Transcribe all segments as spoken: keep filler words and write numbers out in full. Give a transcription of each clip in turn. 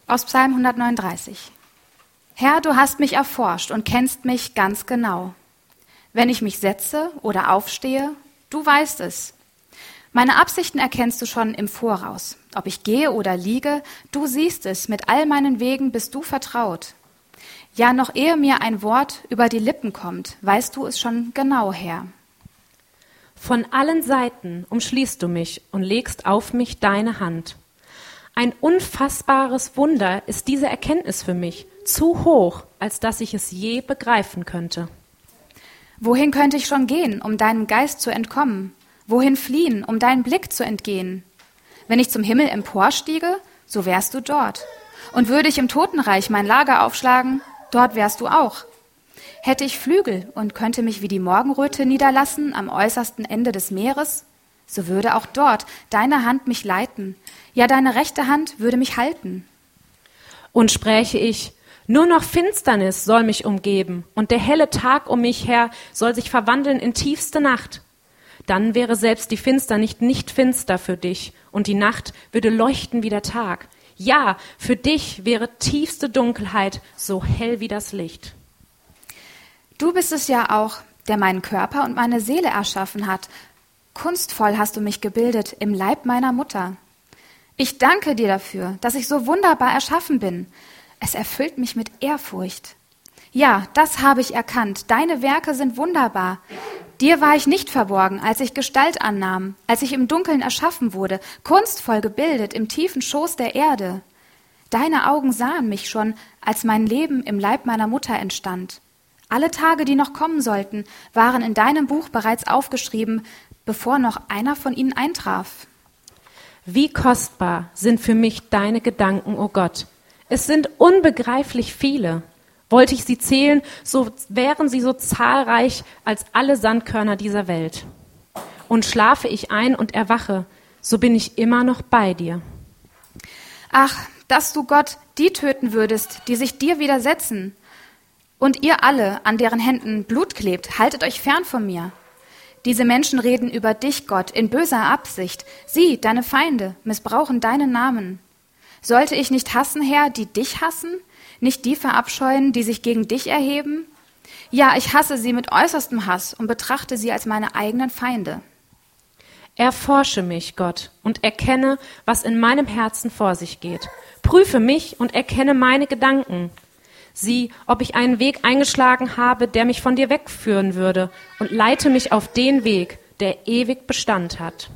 Aus Psalm hundertneununddreißig. Herr, du hast mich erforscht und kennst mich ganz genau. Wenn ich mich setze oder aufstehe, du weißt es. Meine Absichten erkennst du schon im Voraus. Ob ich gehe oder liege, du siehst es, mit all meinen Wegen bist du vertraut. Ja, noch ehe mir ein Wort über die Lippen kommt, weißt du es schon genau, Herr. Von allen Seiten umschließt du mich und legst auf mich deine Hand. Ein unfassbares Wunder ist diese Erkenntnis für mich, zu hoch, als dass ich es je begreifen könnte. Wohin könnte ich schon gehen, um deinem Geist zu entkommen? Wohin fliehen, um deinen Blick zu entgehen? Wenn ich zum Himmel emporstiege, so wärst du dort. Und würde ich im Totenreich mein Lager aufschlagen, dort wärst du auch. Hätte ich Flügel und könnte mich wie die Morgenröte niederlassen am äußersten Ende des Meeres, so würde auch dort deine Hand mich leiten, ja, deine rechte Hand würde mich halten. Und spräche ich, nur noch Finsternis soll mich umgeben, und der helle Tag um mich her soll sich verwandeln in tiefste Nacht. Dann wäre selbst die Finster nicht nicht finster für dich, und die Nacht würde leuchten wie der Tag. Ja, für dich wäre tiefste Dunkelheit so hell wie das Licht. Du bist es ja auch, der meinen Körper und meine Seele erschaffen hat. Kunstvoll hast du mich gebildet im Leib meiner Mutter. Ich danke dir dafür, dass ich so wunderbar erschaffen bin. Es erfüllt mich mit Ehrfurcht. Ja, das habe ich erkannt. Deine Werke sind wunderbar. Dir war ich nicht verborgen, als ich Gestalt annahm, als ich im Dunkeln erschaffen wurde, kunstvoll gebildet im tiefen Schoß der Erde. Deine Augen sahen mich schon, als mein Leben im Leib meiner Mutter entstand. Alle Tage, die noch kommen sollten, waren in deinem Buch bereits aufgeschrieben, bevor noch einer von ihnen eintraf. Wie kostbar sind für mich deine Gedanken, o Gott. Es sind unbegreiflich viele. Wollte ich sie zählen, so wären sie so zahlreich als alle Sandkörner dieser Welt. Und schlafe ich ein und erwache, so bin ich immer noch bei dir. Ach, dass du, Gott, die töten würdest, die sich dir widersetzen. Und ihr alle, an deren Händen Blut klebt, haltet euch fern von mir. Diese Menschen reden über dich, Gott, in böser Absicht. Sie, deine Feinde, missbrauchen deinen Namen. Sollte ich nicht hassen, Herr, die dich hassen? Nicht die verabscheuen, die sich gegen dich erheben? Ja, ich hasse sie mit äußerstem Hass und betrachte sie als meine eigenen Feinde. Erforsche mich, Gott, und erkenne, was in meinem Herzen vor sich geht. Prüfe mich und erkenne meine Gedanken. Sieh, ob ich einen Weg eingeschlagen habe, der mich von dir wegführen würde, und leite mich auf den Weg, der ewig Bestand hat.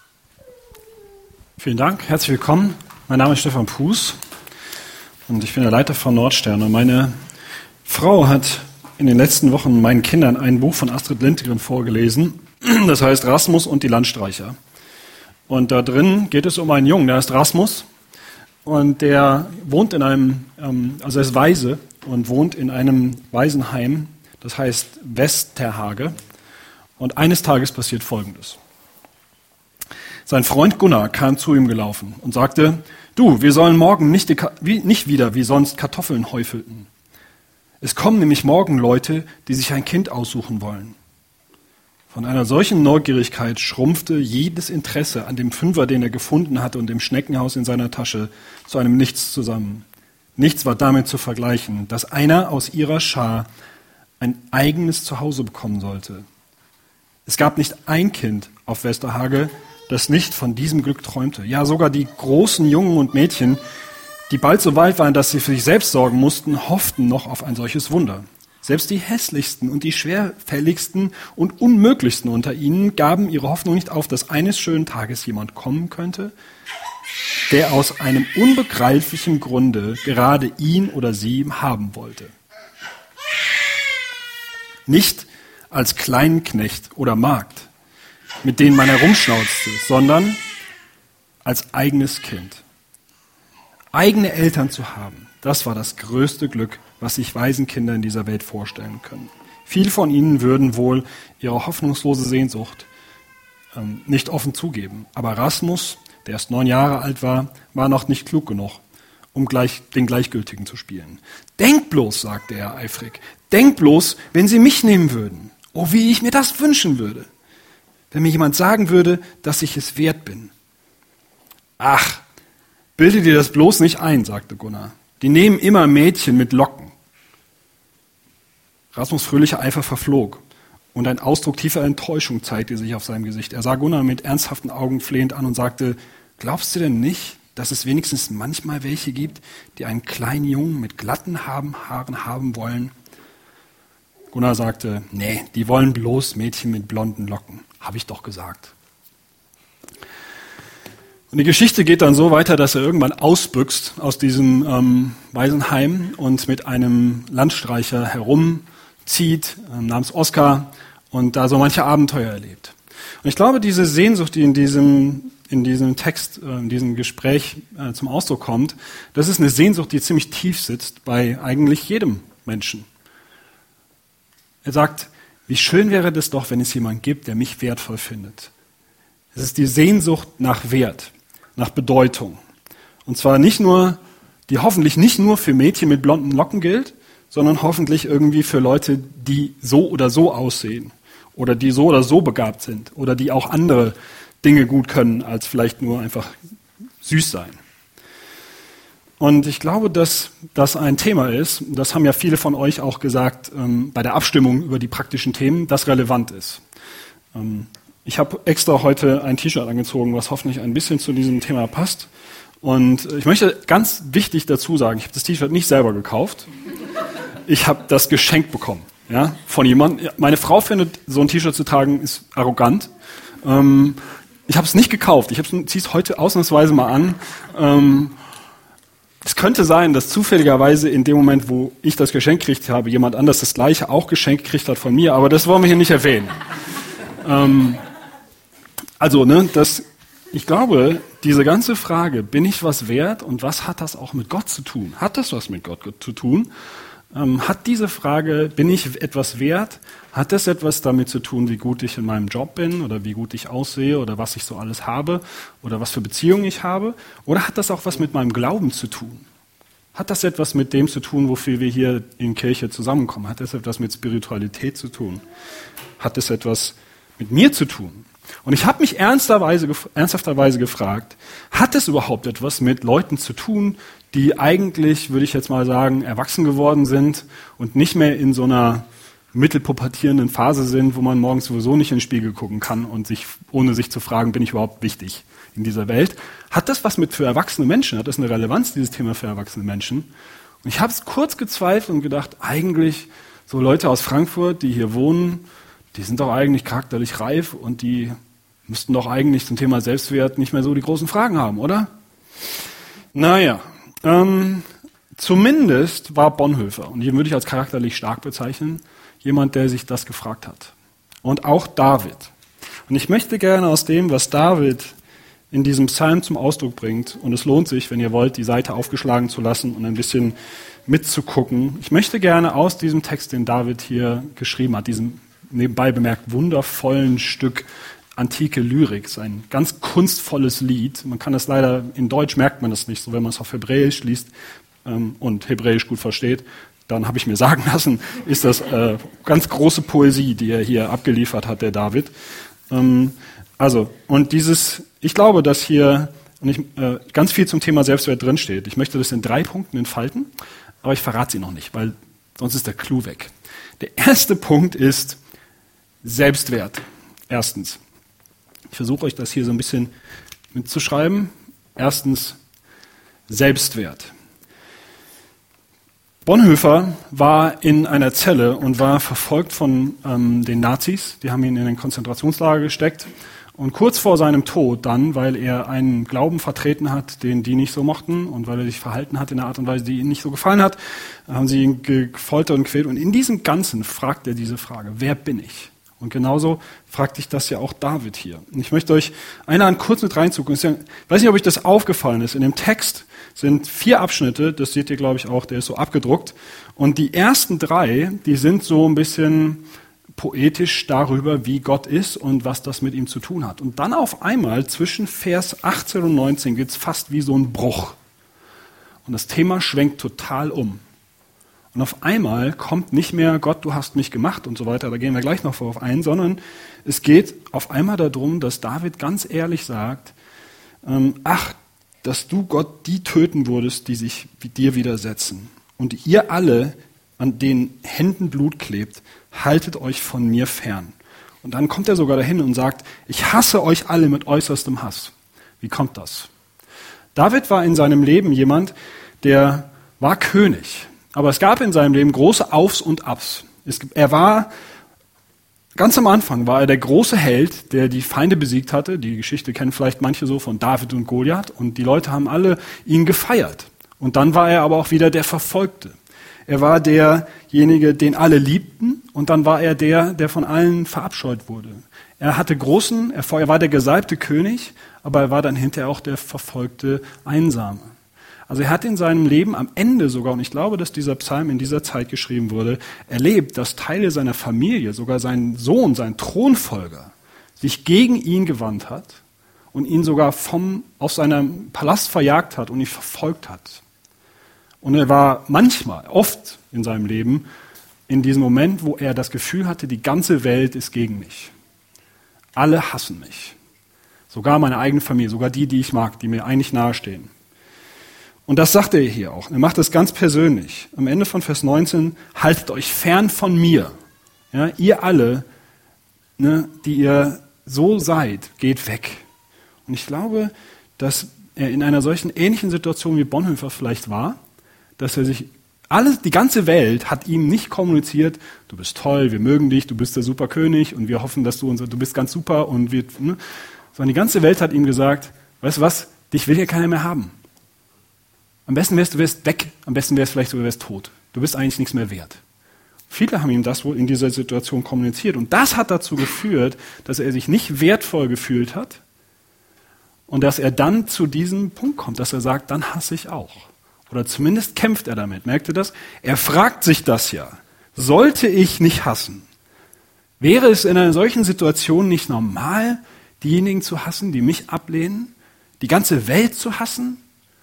Vielen Dank, herzlich willkommen. Mein Name ist Stefan Puß und ich bin der Leiter von Nordstern. Und meine Frau hat in den letzten Wochen meinen Kindern ein Buch von Astrid Lindgren vorgelesen, das heißt Rasmus und die Landstreicher. Und da drin geht es um einen Jungen, der heißt Rasmus und der wohnt in einem, also er ist Waise und wohnt in einem Waisenheim, das heißt Westerhage. Und eines Tages passiert Folgendes. Sein Freund Gunnar kam zu ihm gelaufen und sagte, du, wir sollen morgen nicht, die, wie, nicht wieder wie sonst Kartoffeln häufelten. Es kommen nämlich morgen Leute, die sich ein Kind aussuchen wollen. Von einer solchen Neugierigkeit schrumpfte jedes Interesse an dem Fünfer, den er gefunden hatte und dem Schneckenhaus in seiner Tasche, zu einem Nichts zusammen. Nichts war damit zu vergleichen, dass einer aus ihrer Schar ein eigenes Zuhause bekommen sollte. Es gab nicht ein Kind auf Westerhage, das nicht von diesem Glück träumte. Ja, sogar die großen Jungen und Mädchen, die bald so weit waren, dass sie für sich selbst sorgen mussten, hofften noch auf ein solches Wunder. Selbst die hässlichsten und die schwerfälligsten und unmöglichsten unter ihnen gaben ihre Hoffnung nicht auf, dass eines schönen Tages jemand kommen könnte, der aus einem unbegreiflichen Grunde gerade ihn oder sie haben wollte. Nicht als kleinen Knecht oder Magd, mit denen man herumschnauzte, sondern als eigenes Kind. Eigene Eltern zu haben, das war das größte Glück, was sich Waisenkinder in dieser Welt vorstellen können. Viele von ihnen würden wohl ihre hoffnungslose Sehnsucht ähm, nicht offen zugeben. Aber Rasmus, der erst neun Jahre alt war, war noch nicht klug genug, um gleich, den Gleichgültigen zu spielen. Denkt bloß, sagte er eifrig, denkt bloß, wenn sie mich nehmen würden. Oh, wie ich mir das wünschen würde. Wenn mir jemand sagen würde, dass ich es wert bin. Ach, Bilde dir das bloß nicht ein, sagte Gunnar. Die nehmen immer Mädchen mit Locken. Rasmus' fröhlicher Eifer verflog und ein Ausdruck tiefer Enttäuschung zeigte sich auf seinem Gesicht. Er sah Gunnar mit ernsthaften Augen flehend an und sagte, glaubst du denn nicht, dass es wenigstens manchmal welche gibt, die einen kleinen Jungen mit glatten Haaren haben wollen? Gunnar sagte, nee, die wollen bloß Mädchen mit blonden Locken, habe ich doch gesagt. Und die Geschichte geht dann so weiter, dass er irgendwann ausbüchst aus diesem ähm, Waisenheim und mit einem Landstreicher herumzieht, äh, namens Oskar, und da so manche Abenteuer erlebt. Und ich glaube, diese Sehnsucht, die in diesem, in diesem Text, äh, in diesem Gespräch äh, zum Ausdruck kommt, das ist eine Sehnsucht, die ziemlich tief sitzt bei eigentlich jedem Menschen. Er sagt, wie schön wäre das doch, wenn es jemanden gibt, der mich wertvoll findet. Es ist die Sehnsucht nach Wert, nach Bedeutung. Und zwar nicht nur, die hoffentlich nicht nur für Mädchen mit blonden Locken gilt, sondern hoffentlich irgendwie für Leute, die so oder so aussehen oder die so oder so begabt sind oder die auch andere Dinge gut können, als vielleicht nur einfach süß sein. Und ich glaube, dass das ein Thema ist, das haben ja viele von euch auch gesagt ähm, bei der Abstimmung über die praktischen Themen, das relevant ist. Ähm, Ich habe extra heute ein T-Shirt angezogen, was hoffentlich ein bisschen zu diesem Thema passt. Und ich möchte ganz wichtig dazu sagen, ich habe das T-Shirt nicht selber gekauft. Ich habe das geschenkt bekommen, ja, von jemandem. Meine Frau findet, so ein T-Shirt zu tragen, ist arrogant. Ähm, ich habe es nicht gekauft. Ich ziehe es heute ausnahmsweise mal an. Ähm, es könnte sein, dass zufälligerweise in dem Moment, wo ich das Geschenk gekriegt habe, jemand anders das Gleiche auch geschenkt gekriegt hat von mir. Aber das wollen wir hier nicht erwähnen. ähm, Also, ne, das, ich glaube, diese ganze Frage, bin ich was wert und was hat das auch mit Gott zu tun? Hat das was mit Gott zu tun? Ähm, hat diese Frage, bin ich etwas wert, hat das etwas damit zu tun, wie gut ich in meinem Job bin oder wie gut ich aussehe oder was ich so alles habe oder was für Beziehungen ich habe? Oder hat das auch was mit meinem Glauben zu tun? Hat das etwas mit dem zu tun, wofür wir hier in Kirche zusammenkommen? Hat das etwas mit Spiritualität zu tun? Hat das etwas mit mir zu tun? Und ich habe mich ernsterweise, ernsthafterweise gefragt, hat es überhaupt etwas mit Leuten zu tun, die eigentlich, würde ich jetzt mal sagen, erwachsen geworden sind und nicht mehr in so einer mittelpubertierenden Phase sind, wo man morgens sowieso nicht in den Spiegel gucken kann und sich, ohne sich zu fragen, bin ich überhaupt wichtig in dieser Welt? Hat das was mit für erwachsene Menschen? Hat das eine Relevanz, dieses Thema für erwachsene Menschen? Und ich habe es kurz gezweifelt und gedacht, eigentlich so Leute aus Frankfurt, die hier wohnen, die sind doch eigentlich charakterlich reif und die müssten doch eigentlich zum Thema Selbstwert nicht mehr so die großen Fragen haben, oder? Naja, ähm, zumindest war Bonhoeffer, und ihn würde ich als charakterlich stark bezeichnen, jemand, der sich das gefragt hat. Und auch David. Und ich möchte gerne aus dem, was David in diesem Psalm zum Ausdruck bringt, und es lohnt sich, wenn ihr wollt, die Seite aufgeschlagen zu lassen und ein bisschen mitzugucken. Ich möchte gerne aus diesem Text, den David hier geschrieben hat, diesem nebenbei bemerkt wundervollen Stück antike Lyrik, ist ein ganz kunstvolles Lied. Man kann das leider, in Deutsch merkt man das nicht so, wenn man es auf Hebräisch liest ähm, und Hebräisch gut versteht, dann habe ich mir sagen lassen, ist das äh, ganz große Poesie, die er hier abgeliefert hat, der David. Ähm, also, und dieses, ich glaube, dass hier nicht, äh, ganz viel zum Thema Selbstwert drinsteht. Ich möchte das in drei Punkten entfalten, aber ich verrate sie noch nicht, weil sonst ist der Clou weg. Der erste Punkt ist Selbstwert. Erstens. Ich versuche euch das hier so ein bisschen mitzuschreiben. Erstens, Selbstwert. Bonhoeffer war in einer Zelle und war verfolgt von ähm, den Nazis. Die haben ihn in ein Konzentrationslager gesteckt. Und kurz vor seinem Tod dann, weil er einen Glauben vertreten hat, den die nicht so mochten und weil er sich verhalten hat in einer Art und Weise, die ihnen nicht so gefallen hat, haben sie ihn gefoltert und gequält. Und in diesem Ganzen fragt er diese Frage, wer bin ich? Und genauso fragt sich das ja auch David hier. Und ich möchte euch eine an kurz mit reinzugucken. Ich weiß nicht, ob euch das aufgefallen ist. In dem Text sind vier Abschnitte, das seht ihr, glaube ich, auch, der ist so abgedruckt. Und die ersten drei, die sind so ein bisschen poetisch darüber, wie Gott ist und was das mit ihm zu tun hat. Und dann auf einmal zwischen Vers achtzehn und neunzehn geht es fast wie so ein Bruch. Und das Thema schwenkt total um. Und auf einmal kommt nicht mehr Gott, du hast mich gemacht und so weiter, da gehen wir gleich noch darauf ein, sondern es geht auf einmal darum, dass David ganz ehrlich sagt, ähm, ach, dass du, Gott, die töten würdest, die sich dir widersetzen. Und ihr alle, an denen Händen Blut klebt, haltet euch von mir fern. Und dann kommt er sogar dahin und sagt, ich hasse euch alle mit äußerstem Hass. Wie kommt das? David war in seinem Leben jemand, der war König. Aber es gab in seinem Leben große Aufs und Abs. Es, er war, ganz am Anfang war er der große Held, der die Feinde besiegt hatte. Die Geschichte kennen vielleicht manche so von David und Goliath. Und die Leute haben alle ihn gefeiert. Und dann war er aber auch wieder der Verfolgte. Er war derjenige, den alle liebten. Und dann war er der, der von allen verabscheut wurde. Er hatte großen Erfolg. Er war der gesalbte König, aber er war dann hinterher auch der verfolgte Einsame. Also er hat in seinem Leben am Ende sogar, und ich glaube, dass dieser Psalm in dieser Zeit geschrieben wurde, erlebt, dass Teile seiner Familie, sogar sein Sohn, sein Thronfolger, sich gegen ihn gewandt hat und ihn sogar vom, aus seinem Palast verjagt hat und ihn verfolgt hat. Und er war manchmal, oft in seinem Leben, in diesem Moment, wo er das Gefühl hatte, die ganze Welt ist gegen mich. Alle hassen mich. Sogar meine eigene Familie, sogar die, die ich mag, die mir eigentlich nahestehen. Und das sagt er hier auch. Er macht das ganz persönlich. Am Ende von Vers neunzehn, haltet euch fern von mir. Ja, ihr alle, ne, die ihr so seid, geht weg. Und ich glaube, dass er in einer solchen ähnlichen Situation wie Bonhoeffer vielleicht war, dass er sich, alles, die ganze Welt hat ihm nicht kommuniziert, du bist toll, wir mögen dich, du bist der Superkönig und wir hoffen, dass du unser, du bist ganz super und wir, ne, sondern die ganze Welt hat ihm gesagt, weißt du was, dich will hier keiner mehr haben. Am besten wärst du wärst weg, am besten wärst vielleicht sogar wärst tot. Du bist eigentlich nichts mehr wert. Viele haben ihm das wohl in dieser Situation kommuniziert und das hat dazu geführt, dass er sich nicht wertvoll gefühlt hat und dass er dann zu diesem Punkt kommt, dass er sagt, dann hasse ich auch. Oder zumindest kämpft er damit. Merkt ihr das? Er fragt sich das ja. Sollte ich nicht hassen? Wäre es in einer solchen Situation nicht normal, diejenigen zu hassen, die mich ablehnen? Die ganze Welt zu hassen?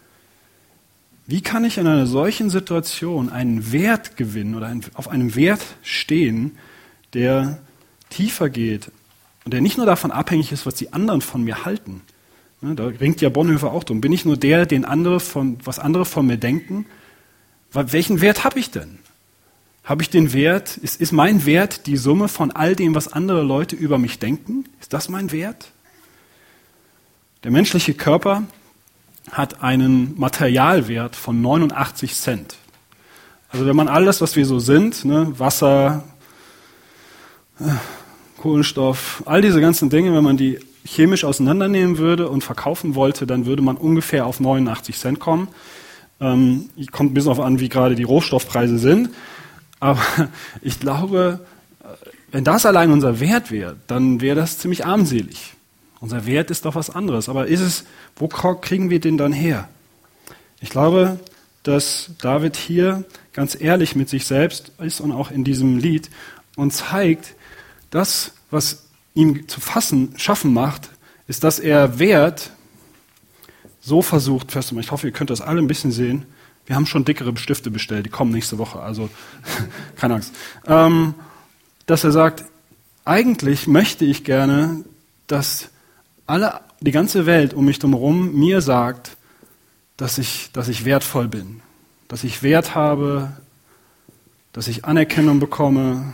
Wie kann ich in einer solchen Situation einen Wert gewinnen oder auf einem Wert stehen, der tiefer geht und der nicht nur davon abhängig ist, was die anderen von mir halten? Da ringt ja Bonhoeffer auch drum. Bin ich nur der, den andere von, was andere von mir denken? Welchen Wert habe ich denn? Habe ich den Wert, ist, ist mein Wert die Summe von all dem, was andere Leute über mich denken? Ist das mein Wert? Der menschliche Körper hat einen Materialwert von neunundachtzig Cent. Also wenn man alles, was wir so sind, ne, Wasser, äh, Kohlenstoff, all diese ganzen Dinge, wenn man die chemisch auseinandernehmen würde und verkaufen wollte, dann würde man ungefähr auf neunundachtzig Cent kommen. Ähm, kommt ein bisschen darauf an, wie gerade die Rohstoffpreise sind. Aber ich glaube, wenn das allein unser Wert wäre, dann wäre das ziemlich armselig. Unser Wert ist doch was anderes. Aber ist es, wo kriegen wir den dann her? Ich glaube, dass David hier ganz ehrlich mit sich selbst ist und auch in diesem Lied und zeigt, das, was ihm zu fassen, schaffen macht, ist, dass er Wert so versucht festzumachen. Ich hoffe, ihr könnt das alle ein bisschen sehen. Wir haben schon dickere Stifte bestellt, die kommen nächste Woche, also keine Angst. Ähm, dass er sagt, eigentlich möchte ich gerne, dass alle, die ganze Welt um mich drumherum mir sagt, dass ich, dass ich wertvoll bin, dass ich Wert habe, dass ich Anerkennung bekomme,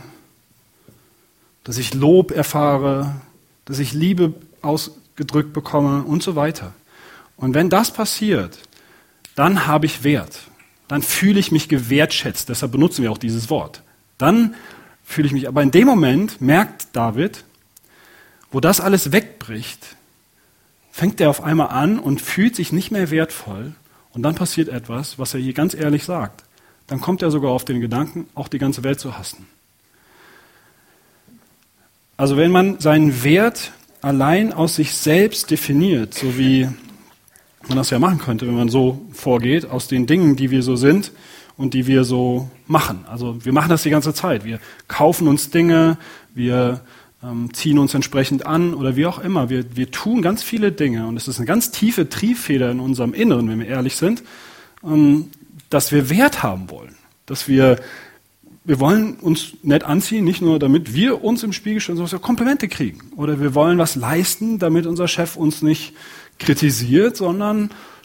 dass ich Lob erfahre, dass ich Liebe ausgedrückt bekomme und so weiter. Und wenn das passiert, dann habe ich Wert. Dann fühle ich mich gewertschätzt. Deshalb benutzen wir auch dieses Wort. Dann fühle ich mich, aber in dem Moment merkt David, wo das alles wegbricht, fängt er auf einmal an und fühlt sich nicht mehr wertvoll. Und dann passiert etwas, was er hier ganz ehrlich sagt. Dann kommt er sogar auf den Gedanken, auch die ganze Welt zu hassen. Also wenn man seinen Wert allein aus sich selbst definiert, so wie man das ja machen könnte, wenn man so vorgeht, aus den Dingen, die wir so sind und die wir so machen. Also wir machen das die ganze Zeit. Wir kaufen uns Dinge, wir ähm, ziehen uns entsprechend an oder wie auch immer. Wir, wir tun ganz viele Dinge und es ist eine ganz tiefe Triebfeder in unserem Inneren, wenn wir ehrlich sind, ähm, dass wir Wert haben wollen. Dass wir, wir wollen uns nett anziehen, nicht nur damit wir uns im Spiegel stellen, sondern dass wir Komplimente kriegen. Oder wir wollen was leisten, damit unser Chef uns nicht kritisiert, sondern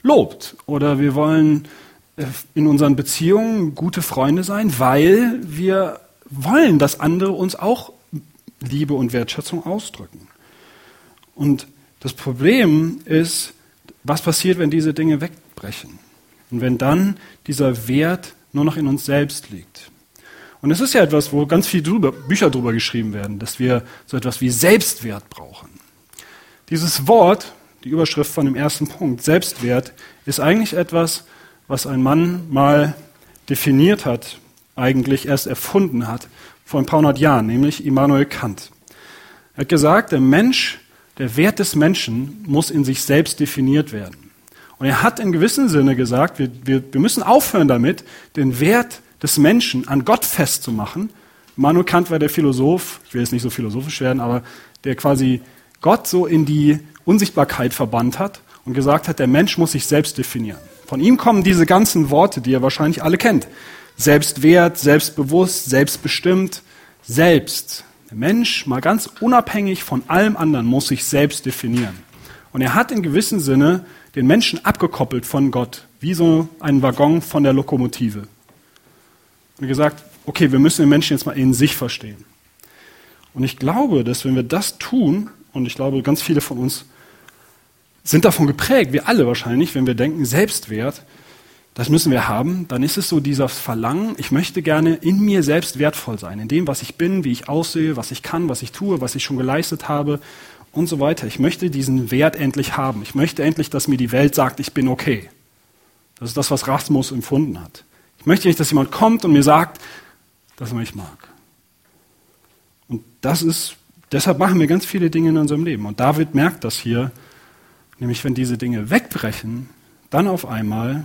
lobt. Oder wir wollen in unseren Beziehungen gute Freunde sein, weil wir wollen, dass andere uns auch Liebe und Wertschätzung ausdrücken. Und das Problem ist, was passiert, wenn diese Dinge wegbrechen? Und wenn dann dieser Wert nur noch in uns selbst liegt. Und es ist ja etwas, wo ganz viele drüber, Bücher drüber geschrieben werden, dass wir so etwas wie Selbstwert brauchen. Dieses Wort, die Überschrift von dem ersten Punkt, Selbstwert, ist eigentlich etwas, was ein Mann mal definiert hat, eigentlich erst erfunden hat, vor ein paar hundert Jahren, nämlich Immanuel Kant. Er hat gesagt, der Mensch, der Wert des Menschen muss in sich selbst definiert werden. Und er hat in gewissem Sinne gesagt, wir, wir, wir müssen aufhören damit, den Wert des Menschen an Gott festzumachen. Immanuel Kant war der Philosoph, ich will jetzt nicht so philosophisch werden, aber der quasi Gott so in die Unsichtbarkeit verbannt hat und gesagt hat, der Mensch muss sich selbst definieren. Von ihm kommen diese ganzen Worte, die ihr wahrscheinlich alle kennt. Selbstwert, selbstbewusst, selbstbestimmt, selbst. Der Mensch, mal ganz unabhängig von allem anderen, muss sich selbst definieren. Und er hat in gewissem Sinne den Menschen abgekoppelt von Gott, wie so ein Waggon von der Lokomotive. Und gesagt, okay, wir müssen den Menschen jetzt mal in sich verstehen. Und ich glaube, dass wenn wir das tun, und ich glaube, ganz viele von uns sind davon geprägt, wir alle wahrscheinlich, wenn wir denken, Selbstwert, das müssen wir haben, dann ist es so dieses Verlangen, ich möchte gerne in mir selbst wertvoll sein, in dem, was ich bin, wie ich aussehe, was ich kann, was ich tue, was ich schon geleistet habe und so weiter. Ich möchte diesen Wert endlich haben. Ich möchte endlich, dass mir die Welt sagt, ich bin okay. Das ist das, was Rasmus empfunden hat. Ich möchte nicht, dass jemand kommt und mir sagt, dass er mich mag. Und das ist, deshalb machen wir ganz viele Dinge in unserem Leben. Und David merkt das hier, nämlich wenn diese Dinge wegbrechen, dann auf einmal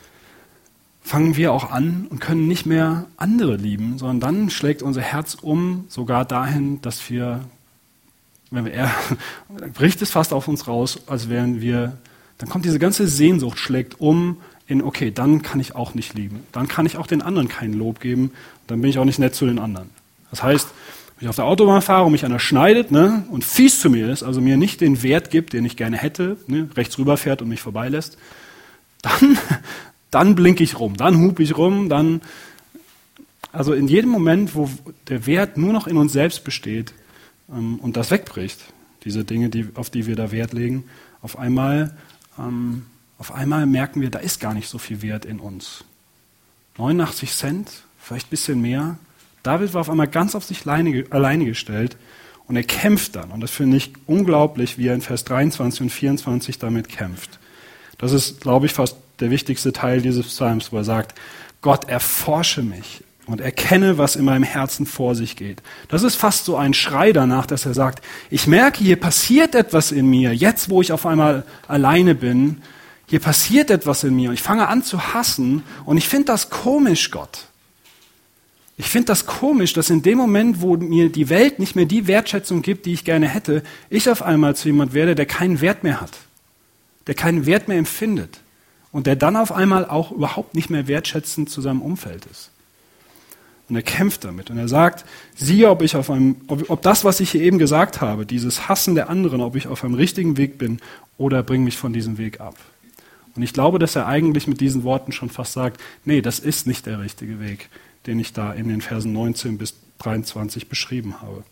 fangen wir auch an und können nicht mehr andere lieben, sondern dann schlägt unser Herz um, sogar dahin, dass wir, wenn wir eher, bricht es fast auf uns raus, als wären wir, dann kommt diese ganze Sehnsucht, schlägt um in, okay, dann kann ich auch nicht lieben. Dann kann ich auch den anderen kein Lob geben, dann bin ich auch nicht nett zu den anderen. Das heißt, wenn ich auf der Autobahn fahre und mich einer schneidet, ne, und fies zu mir ist, also mir nicht den Wert gibt, den ich gerne hätte, ne, rechts rüberfährt und mich vorbeilässt, dann, dann blinke ich rum, dann hupe ich rum, dann, also in jedem Moment, wo der Wert nur noch in uns selbst besteht ähm, und das wegbricht, diese Dinge, die, auf die wir da Wert legen, auf einmal, ähm, auf einmal merken wir, da ist gar nicht so viel Wert in uns. neunundachtzig Cent, vielleicht ein bisschen mehr. David war auf einmal ganz auf sich alleine, alleine gestellt und er kämpft dann. Und das finde ich unglaublich, wie er in Vers dreiundzwanzig und vierundzwanzig damit kämpft. Das ist, glaube ich, fast der wichtigste Teil dieses Psalms, wo er sagt, Gott, erforsche mich und erkenne, was in meinem Herzen vor sich geht. Das ist fast so ein Schrei danach, dass er sagt, ich merke, hier passiert etwas in mir, jetzt wo ich auf einmal alleine bin, hier passiert etwas in mir. Ich fange an zu hassen und ich finde das komisch, Gott. Ich finde das komisch, dass in dem Moment, wo mir die Welt nicht mehr die Wertschätzung gibt, die ich gerne hätte, ich auf einmal zu jemand werde, der keinen Wert mehr hat, der keinen Wert mehr empfindet und der dann auf einmal auch überhaupt nicht mehr wertschätzend zu seinem Umfeld ist. Und er kämpft damit und er sagt, siehe, ob ich auf einem, ob, ob das, was ich hier eben gesagt habe, dieses Hassen der anderen, ob ich auf einem richtigen Weg bin oder bring mich von diesem Weg ab. Und ich glaube, dass er eigentlich mit diesen Worten schon fast sagt, nee, das ist nicht der richtige Weg, den ich da in den Versen neunzehn bis dreiundzwanzig beschrieben habe.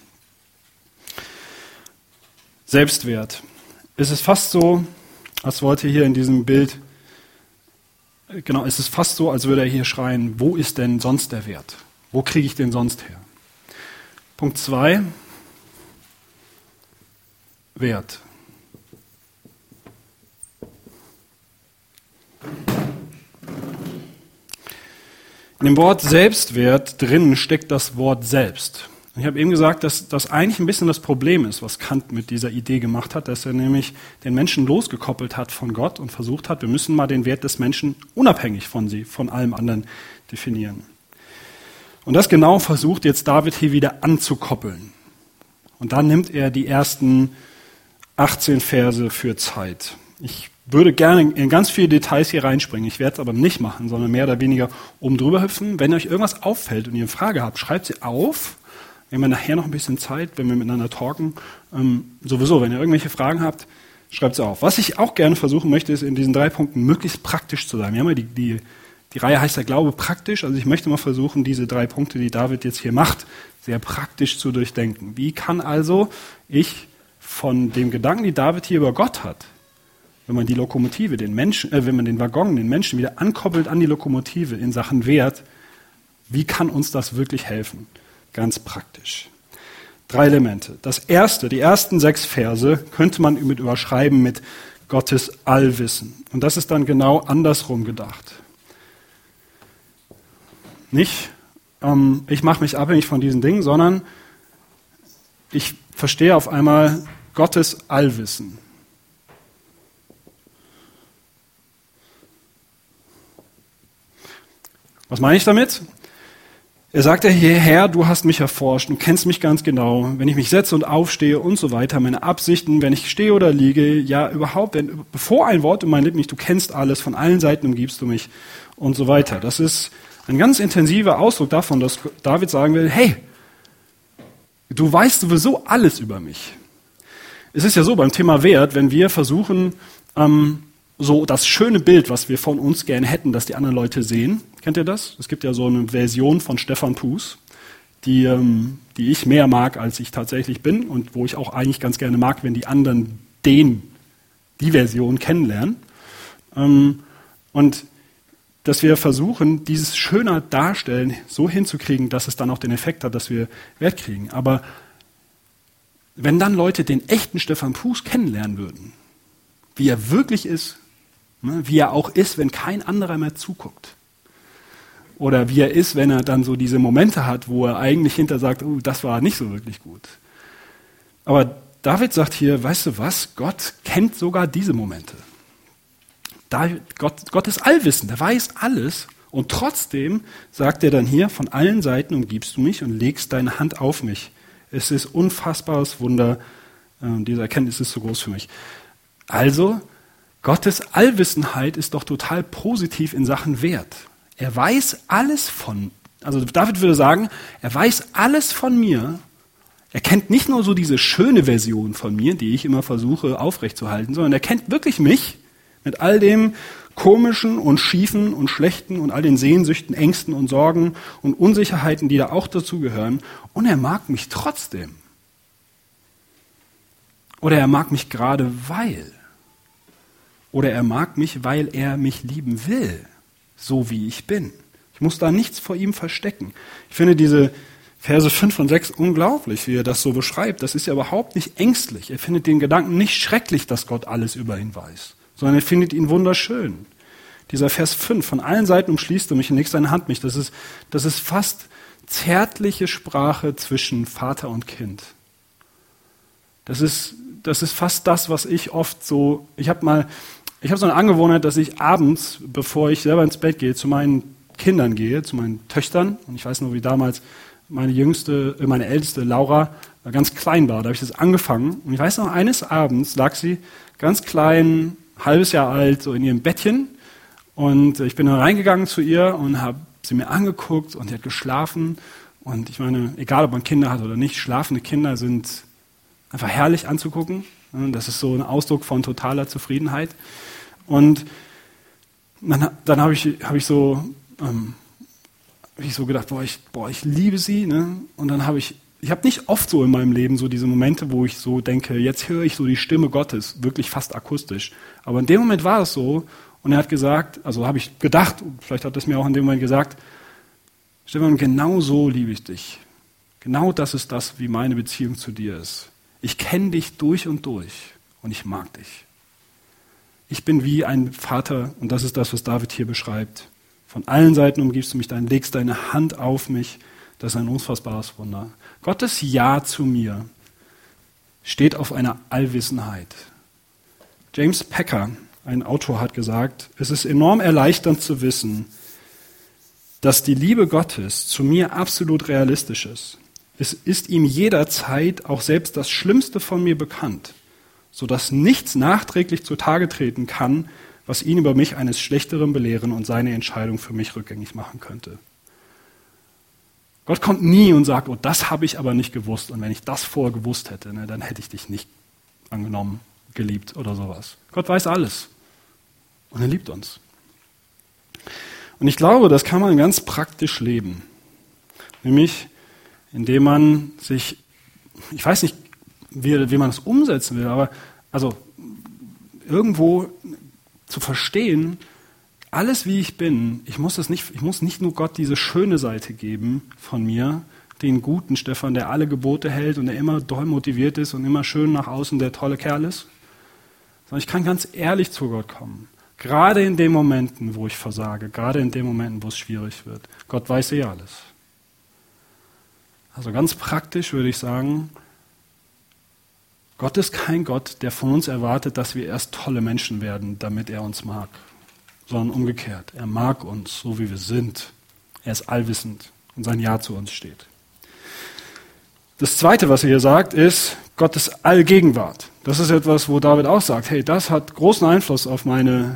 Selbstwert. Es ist fast so, als wollte hier in diesem Bild, genau, es ist fast so, als würde er hier schreien, wo ist denn sonst der Wert? Wo kriege ich den sonst her? Punkt zwei, Wert. In dem Wort Selbstwert drin steckt das Wort selbst. Ich habe eben gesagt, dass das eigentlich ein bisschen das Problem ist, was Kant mit dieser Idee gemacht hat, dass er nämlich den Menschen losgekoppelt hat von Gott und versucht hat, wir müssen mal den Wert des Menschen unabhängig von sie, von allem anderen definieren. Und das genau versucht jetzt David hier wieder anzukoppeln. Und dann nimmt er die ersten achtzehn Verse für Zeit. Ich würde gerne in ganz viele Details hier reinspringen. Ich werde es aber nicht machen, sondern mehr oder weniger oben drüber hüpfen. Wenn euch irgendwas auffällt und ihr eine Frage habt, schreibt sie auf. Wir haben nachher noch ein bisschen Zeit, wenn wir miteinander talken. Ähm, sowieso, wenn ihr irgendwelche Fragen habt, Schreibt es auf. Was ich auch gerne versuchen möchte, ist in diesen drei Punkten möglichst praktisch zu sein. Wir haben ja die, die, die Reihe heißt ja Glaube praktisch. Also ich möchte mal versuchen, diese drei Punkte, die David jetzt hier macht, sehr praktisch zu durchdenken. Wie kann also ich von dem Gedanken, die David hier über Gott hat, wenn man die Lokomotive, den Menschen, äh, wenn man den Waggon, den Menschen wieder ankoppelt an die Lokomotive in Sachen Wert, wie kann uns das wirklich helfen? Ganz praktisch. Drei Elemente. Das erste, die ersten sechs Verse könnte man mit überschreiben mit Gottes Allwissen. Und das ist dann genau andersrum gedacht. Nicht, ähm, ich mache mich abhängig von diesen Dingen, sondern ich verstehe auf einmal Gottes Allwissen. Was meine ich damit? Er sagt ja hier, Herr, du hast mich erforscht, du kennst mich ganz genau, wenn ich mich setze und aufstehe und so weiter, meine Absichten, wenn ich stehe oder liege, ja überhaupt, wenn, bevor ein Wort in meinen Lippen ist, du kennst alles, von allen Seiten umgibst du mich und so weiter. Das ist ein ganz intensiver Ausdruck davon, dass David sagen will, hey, du weißt sowieso alles über mich. Es ist ja so beim Thema Wert, wenn wir versuchen, ähm, so das schöne Bild, was wir von uns gerne hätten, dass die anderen Leute sehen. Kennt ihr das? Es gibt ja so eine Version von Stefan Puus, die, ähm, die ich mehr mag, als ich tatsächlich bin und wo ich auch eigentlich ganz gerne mag, wenn die anderen den, die Version kennenlernen. Ähm, und dass wir versuchen, dieses schöner Darstellen so hinzukriegen, dass es dann auch den Effekt hat, dass wir Wert kriegen. Aber wenn dann Leute den echten Stefan Puus kennenlernen würden, wie er wirklich ist, wie er auch ist, wenn kein anderer mehr zuguckt. Oder wie er ist, wenn er dann so diese Momente hat, wo er eigentlich hinter sagt, oh, das war nicht so wirklich gut. Aber David sagt hier, weißt du was, Gott kennt sogar diese Momente. David, Gott, Gott ist allwissend, er weiß alles. Und trotzdem sagt er dann hier, von allen Seiten umgibst du mich und legst deine Hand auf mich. Es ist unfassbares Wunder, äh, diese Erkenntnis ist so groß für mich. Also, Gottes Allwissenheit ist doch total positiv in Sachen Wert. Er weiß alles von, also David würde sagen, er weiß alles von mir. Er kennt nicht nur so diese schöne Version von mir, die ich immer versuche aufrechtzuerhalten, sondern er kennt wirklich mich mit all dem Komischen und Schiefen und Schlechten und all den Sehnsüchten, Ängsten und Sorgen und Unsicherheiten, die da auch dazugehören. Und er mag mich trotzdem. Oder er mag mich gerade weil. Oder er mag mich, weil er mich lieben will, so wie ich bin. Ich muss da nichts vor ihm verstecken. Ich finde diese Verse fünf und sechs unglaublich, wie er das so beschreibt. Das ist ja überhaupt nicht ängstlich. Er findet den Gedanken nicht schrecklich, dass Gott alles über ihn weiß, sondern er findet ihn wunderschön. Dieser Vers fünf, von allen Seiten umschließt du mich und legst deine Hand mich. Das ist, das ist fast zärtliche Sprache zwischen Vater und Kind. Das ist, das ist fast das, was ich oft so, ich habe mal, ich habe so eine Angewohnheit, dass ich abends, bevor ich selber ins Bett gehe, zu meinen Kindern gehe, zu meinen Töchtern. Und ich weiß noch, wie damals meine jüngste, meine älteste Laura ganz klein war. Da habe ich das angefangen. Und ich weiß noch, eines Abends lag sie ganz klein, halbes Jahr alt, so in ihrem Bettchen. Und ich bin dann reingegangen zu ihr und habe sie mir angeguckt und sie hat geschlafen. Und ich meine, egal ob man Kinder hat oder nicht, schlafende Kinder sind einfach herrlich anzugucken. Das ist so ein Ausdruck von totaler Zufriedenheit. Und dann, dann habe ich, hab ich, so, ähm, hab ich so gedacht, boah ich, boah, ich liebe sie. Ne? Und dann habe ich, ich habe nicht oft so in meinem Leben so diese Momente, wo ich so denke, jetzt höre ich so die Stimme Gottes, wirklich fast akustisch. Aber in dem Moment war es so. Und er hat gesagt, also habe ich gedacht, vielleicht hat er es mir auch in dem Moment gesagt, Stefan, genau so liebe ich dich. Genau das ist das, wie meine Beziehung zu dir ist. Ich kenne dich durch und durch und ich mag dich. Ich bin wie ein Vater und das ist das, was David hier beschreibt. Von allen Seiten umgibst du mich, dann legst deine Hand auf mich. Das ist ein unfassbares Wunder. Gottes Ja zu mir steht auf einer Allwissenheit. James Packer, ein Autor, hat gesagt, es ist enorm erleichternd zu wissen, dass die Liebe Gottes zu mir absolut realistisch ist. Es ist ihm jederzeit auch selbst das Schlimmste von mir bekannt, sodass nichts nachträglich zutage treten kann, was ihn über mich eines Schlechteren belehren und seine Entscheidung für mich rückgängig machen könnte. Gott kommt nie und sagt, oh, das habe ich aber nicht gewusst und wenn ich das vorher gewusst hätte, ne, dann hätte ich dich nicht angenommen, geliebt oder sowas. Gott weiß alles. Und er liebt uns. Und ich glaube, das kann man ganz praktisch leben. Nämlich, indem man sich, ich weiß nicht, wie, wie man das umsetzen will, aber also irgendwo zu verstehen, alles wie ich bin, ich muss das nicht, ich muss nicht nur Gott diese schöne Seite geben von mir, den guten Stefan, der alle Gebote hält und der immer doll motiviert ist und immer schön nach außen der tolle Kerl ist, sondern ich kann ganz ehrlich zu Gott kommen. Gerade in den Momenten, wo ich versage, gerade in den Momenten, wo es schwierig wird. Gott weiß eh alles. Also ganz praktisch würde ich sagen, Gott ist kein Gott, der von uns erwartet, dass wir erst tolle Menschen werden, damit er uns mag, sondern umgekehrt. Er mag uns, so wie wir sind. Er ist allwissend und sein Ja zu uns steht. Das Zweite, was er hier sagt, ist Gottes Allgegenwart. Das ist etwas, wo David auch sagt, hey, das hat großen Einfluss auf meine,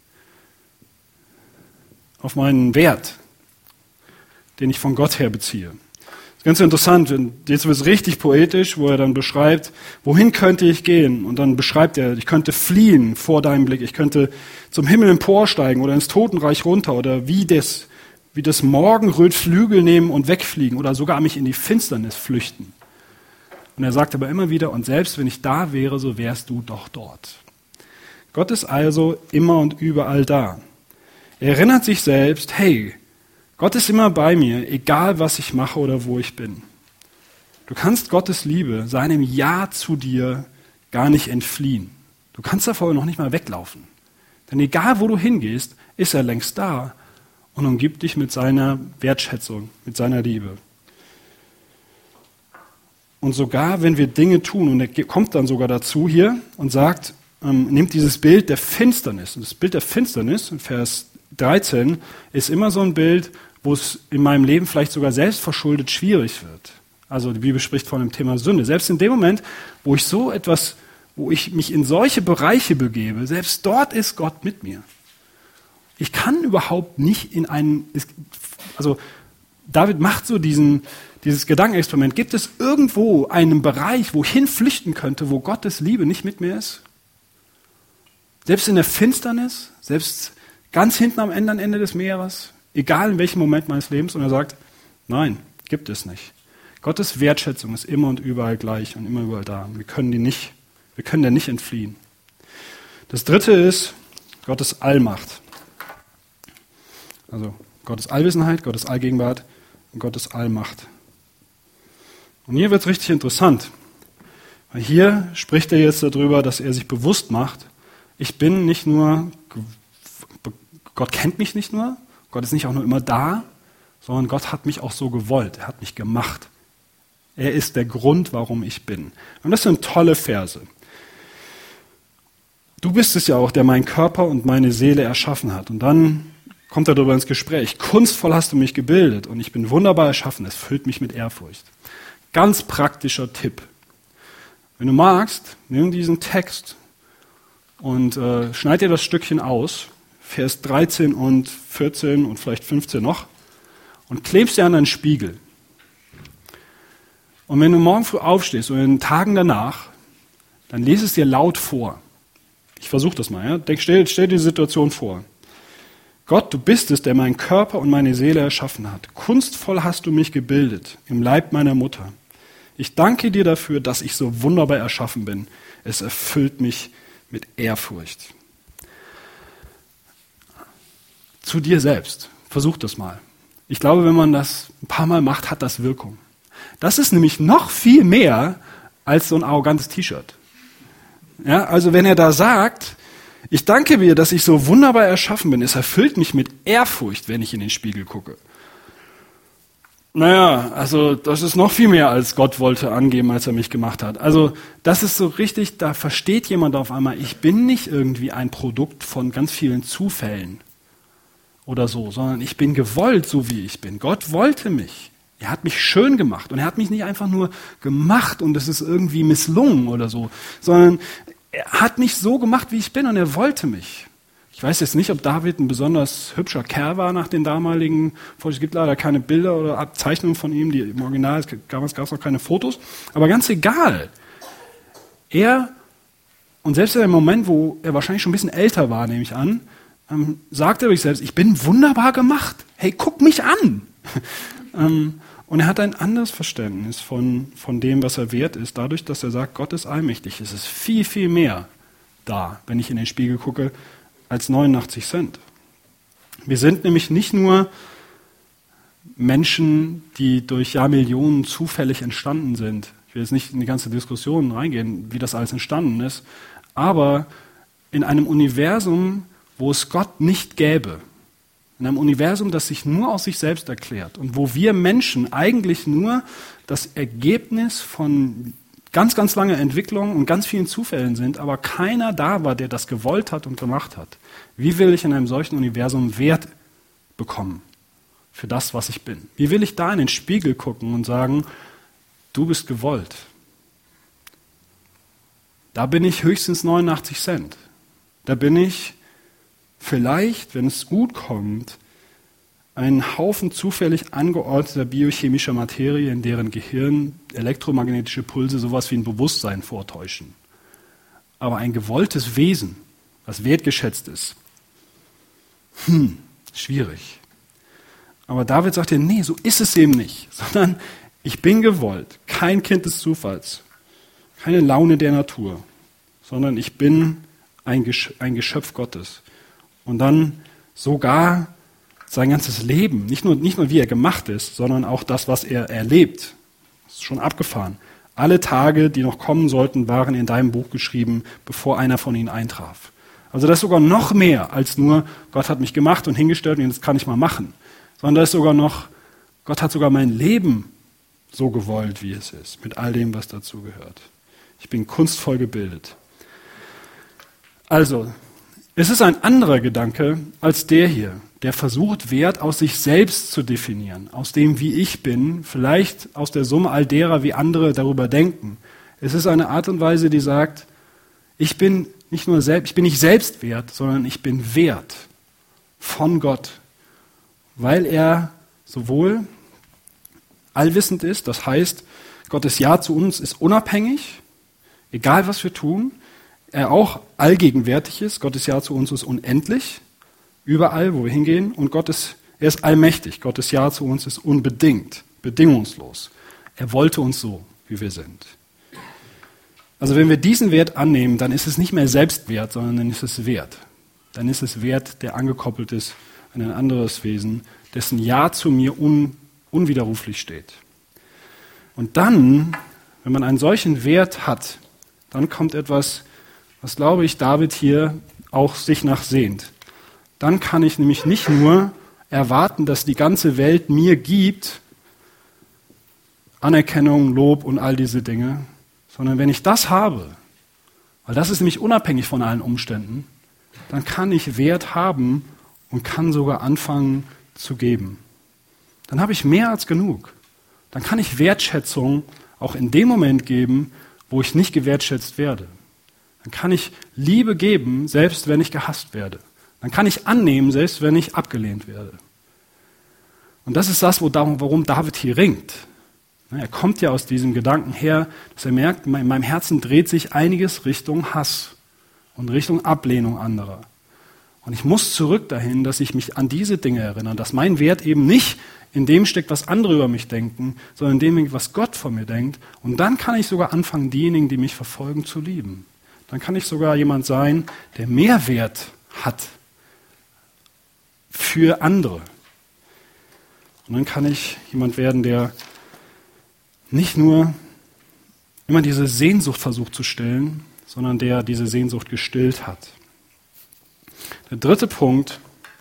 auf meinen Wert, den ich von Gott her beziehe. Das ist ganz interessant, jetzt wird es richtig poetisch, wo er dann beschreibt, wohin könnte ich gehen? Und dann beschreibt er, ich könnte fliehen vor deinem Blick, ich könnte zum Himmel emporsteigen oder ins Totenreich runter oder wie das, wie das Morgenröt Flügel nehmen und wegfliegen oder sogar mich in die Finsternis flüchten. Und er sagt aber immer wieder, und selbst wenn ich da wäre, so wärst du doch dort. Gott ist also immer und überall da. Er erinnert sich selbst, hey, Gott ist immer bei mir, egal was ich mache oder wo ich bin. Du kannst Gottes Liebe, seinem Ja zu dir, gar nicht entfliehen. Du kannst davor noch nicht mal weglaufen. Denn egal wo du hingehst, ist er längst da und umgibt dich mit seiner Wertschätzung, mit seiner Liebe. Und sogar wenn wir Dinge tun, und er kommt dann sogar dazu hier und sagt, ähm, nimmt dieses Bild der Finsternis. Und das Bild der Finsternis, in Vers dreizehn, ist immer so ein Bild, wo es in meinem Leben vielleicht sogar selbstverschuldet schwierig wird. Also die Bibel spricht von dem Thema Sünde. Selbst in dem Moment, wo ich so etwas, wo ich mich in solche Bereiche begebe, selbst dort ist Gott mit mir. Ich kann überhaupt nicht in einen, also David macht so diesen, dieses Gedankenexperiment. Gibt es irgendwo einen Bereich, wo ich hinflüchten könnte, wo Gottes Liebe nicht mit mir ist? Selbst in der Finsternis, selbst ganz hinten am Ende, am Ende des Meeres, egal in welchem Moment meines Lebens. Und er sagt, nein, gibt es nicht. Gottes Wertschätzung ist immer und überall gleich und immer überall da. Wir können die nicht, wir können der nicht entfliehen. Das Dritte ist Gottes Allmacht. Also Gottes Allwissenheit, Gottes Allgegenwart und Gottes Allmacht. Und hier wird es richtig interessant. Weil hier spricht er jetzt darüber, dass er sich bewusst macht, ich bin nicht nur, Gott kennt mich nicht nur, Gott ist nicht auch nur immer da, sondern Gott hat mich auch so gewollt, er hat mich gemacht. Er ist der Grund, warum ich bin. Und das sind tolle Verse. Du bist es ja auch, der meinen Körper und meine Seele erschaffen hat. Und dann kommt er darüber ins Gespräch. Kunstvoll hast du mich gebildet und ich bin wunderbar erschaffen. Es füllt mich mit Ehrfurcht. Ganz praktischer Tipp. Wenn du magst, nimm diesen Text und äh, schneid dir das Stückchen aus, Vers dreizehn und vierzehn und vielleicht fünfzehn noch, und klebst dir an einen Spiegel. Und wenn du morgen früh aufstehst oder in den Tagen danach, dann lese es dir laut vor. Ich versuche das mal. Ja? Denk, stell, stell dir die Situation vor. Gott, du bist es, der meinen Körper und meine Seele erschaffen hat. Kunstvoll hast du mich gebildet, im Leib meiner Mutter. Ich danke dir dafür, dass ich so wunderbar erschaffen bin. Es erfüllt mich mit Ehrfurcht. Zu dir selbst. Versuch das mal. Ich glaube, wenn man das ein paar Mal macht, hat das Wirkung. Das ist nämlich noch viel mehr als so ein arrogantes T-Shirt. Ja, also wenn er da sagt, ich danke dir, dass ich so wunderbar erschaffen bin, es erfüllt mich mit Ehrfurcht, wenn ich in den Spiegel gucke. Naja, also das ist noch viel mehr, als Gott wollte angeben, als er mich gemacht hat. Also das ist so richtig, da versteht jemand auf einmal, ich bin nicht irgendwie ein Produkt von ganz vielen Zufällen oder so, sondern ich bin gewollt, so wie ich bin. Gott wollte mich. Er hat mich schön gemacht und er hat mich nicht einfach nur gemacht und es ist irgendwie misslungen oder so, sondern er hat mich so gemacht, wie ich bin und er wollte mich. Ich weiß jetzt nicht, ob David ein besonders hübscher Kerl war nach den damaligen, es gibt leider keine Bilder oder Abzeichnungen von ihm, die im Original, damals gab es noch keine Fotos, aber ganz egal. Er Und selbst in einem Moment, wo er wahrscheinlich schon ein bisschen älter war, nehme ich an, ähm, sagt er sich selbst, ich bin wunderbar gemacht. Hey, guck mich an. ähm, und er hat ein anderes Verständnis von, von dem, was er wert ist, dadurch, dass er sagt, Gott ist allmächtig. Es ist viel, viel mehr da, wenn ich in den Spiegel gucke, als neunundachtzig Cent. Wir sind nämlich nicht nur Menschen, die durch Jahrmillionen zufällig entstanden sind. Ich will jetzt nicht in die ganze Diskussion reingehen, wie das alles entstanden ist, aber in einem Universum, wo es Gott nicht gäbe, in einem Universum, das sich nur aus sich selbst erklärt und wo wir Menschen eigentlich nur das Ergebnis von ganz, ganz langer Entwicklung und ganz vielen Zufällen sind, aber keiner da war, der das gewollt hat und gemacht hat. Wie will ich in einem solchen Universum Wert bekommen für das, was ich bin? Wie will ich da in den Spiegel gucken und sagen, du bist gewollt? Da bin ich höchstens neunundachtzig Cent. Da bin ich vielleicht, wenn es gut kommt, ein Haufen zufällig angeordneter biochemischer Materie, in deren Gehirn elektromagnetische Pulse sowas wie ein Bewusstsein vortäuschen. Aber ein gewolltes Wesen, was wertgeschätzt ist, hm, schwierig. Aber David sagt ja, nee, so ist es eben nicht, sondern ich bin gewollt, kein Kind des Zufalls, keine Laune der Natur, sondern ich bin ein Geschöpf Gottes. Und dann sogar sein ganzes Leben, nicht nur, nicht nur wie er gemacht ist, sondern auch das, was er erlebt, ist schon abgefahren. Alle Tage, die noch kommen sollten, waren in deinem Buch geschrieben, bevor einer von ihnen eintraf. Also das ist sogar noch mehr als nur, Gott hat mich gemacht und hingestellt und jetzt kann ich mal machen. Sondern das ist sogar noch, Gott hat sogar mein Leben so gewollt, wie es ist, mit all dem, was dazu gehört. Ich bin kunstvoll gebildet. Also, es ist ein anderer Gedanke als der hier, der versucht, Wert aus sich selbst zu definieren, aus dem, wie ich bin, vielleicht aus der Summe all derer, wie andere darüber denken. Es ist eine Art und Weise, die sagt, ich bin nicht nur selbst, ich bin nicht selbst wert, sondern ich bin wert von Gott, weil er sowohl allwissend ist, das heißt, Gottes Ja zu uns ist unabhängig, egal was wir tun, er auch allgegenwärtig ist, Gottes Ja zu uns ist unendlich, überall, wo wir hingehen, und Gott ist, er ist allmächtig, Gottes Ja zu uns ist unbedingt, bedingungslos. Er wollte uns so, wie wir sind. Also wenn wir diesen Wert annehmen, dann ist es nicht mehr Selbstwert, sondern dann ist es Wert. Dann ist es Wert, der angekoppelt ist an ein anderes Wesen, dessen Ja zu mir un, unwiderruflich steht. Und dann, wenn man einen solchen Wert hat, dann kommt etwas, was, glaube ich, David hier auch sich nach sehnt. Dann kann ich nämlich nicht nur erwarten, dass die ganze Welt mir gibt, Anerkennung, Lob und all diese Dinge, sondern wenn ich das habe, weil das ist nämlich unabhängig von allen Umständen, dann kann ich Wert haben und kann sogar anfangen zu geben. Dann habe ich mehr als genug. Dann kann ich Wertschätzung auch in dem Moment geben, wo ich nicht gewertschätzt werde. Dann kann ich Liebe geben, selbst wenn ich gehasst werde. Dann kann ich annehmen, selbst wenn ich abgelehnt werde. Und das ist das, worum David hier ringt. Er kommt ja aus diesem Gedanken her, dass er merkt, in meinem Herzen dreht sich einiges Richtung Hass und Richtung Ablehnung anderer. Und ich muss zurück dahin, dass ich mich an diese Dinge erinnere, dass mein Wert eben nicht in dem steckt, was andere über mich denken, sondern in dem, was Gott von mir denkt. Und dann kann ich sogar anfangen, diejenigen, die mich verfolgen, zu lieben. Dann kann ich sogar jemand sein, der mehr Wert hat für andere. Und dann kann ich jemand werden, der nicht nur immer diese Sehnsucht versucht zu stillen, sondern der diese Sehnsucht gestillt hat. Der dritte Punkt,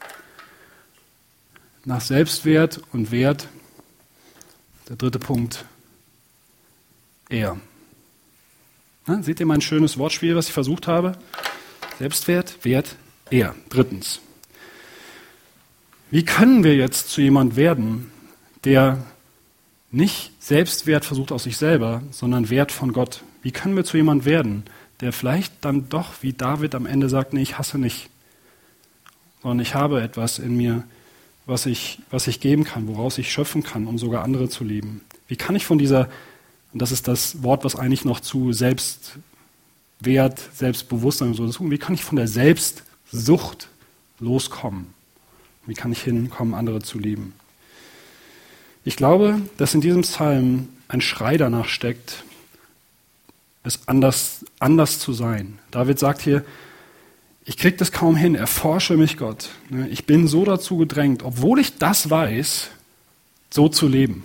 nach Selbstwert und Wert, der dritte Punkt, er. Na, seht ihr mein schönes Wortspiel, was ich versucht habe? Selbstwert, Wert, er. Drittens. Wie können wir jetzt zu jemand werden, der nicht Selbstwert versucht aus sich selber, sondern Wert von Gott? Wie können wir zu jemand werden, der vielleicht dann doch, wie David am Ende sagt, nee, ich hasse nicht, sondern ich habe etwas in mir, was ich, was ich geben kann, woraus ich schöpfen kann, um sogar andere zu lieben? Wie kann ich von dieser, und das ist das Wort, was eigentlich noch zu selbst Selbstwert, Selbstbewusstsein und so zu tun. Wie kann ich von der Selbstsucht loskommen? Wie kann ich hinkommen, andere zu lieben? Ich glaube, dass in diesem Psalm ein Schrei danach steckt, es anders, anders zu sein. David sagt hier, ich kriege das kaum hin, erforsche mich Gott. Ich bin so dazu gedrängt, obwohl ich das weiß, so zu leben.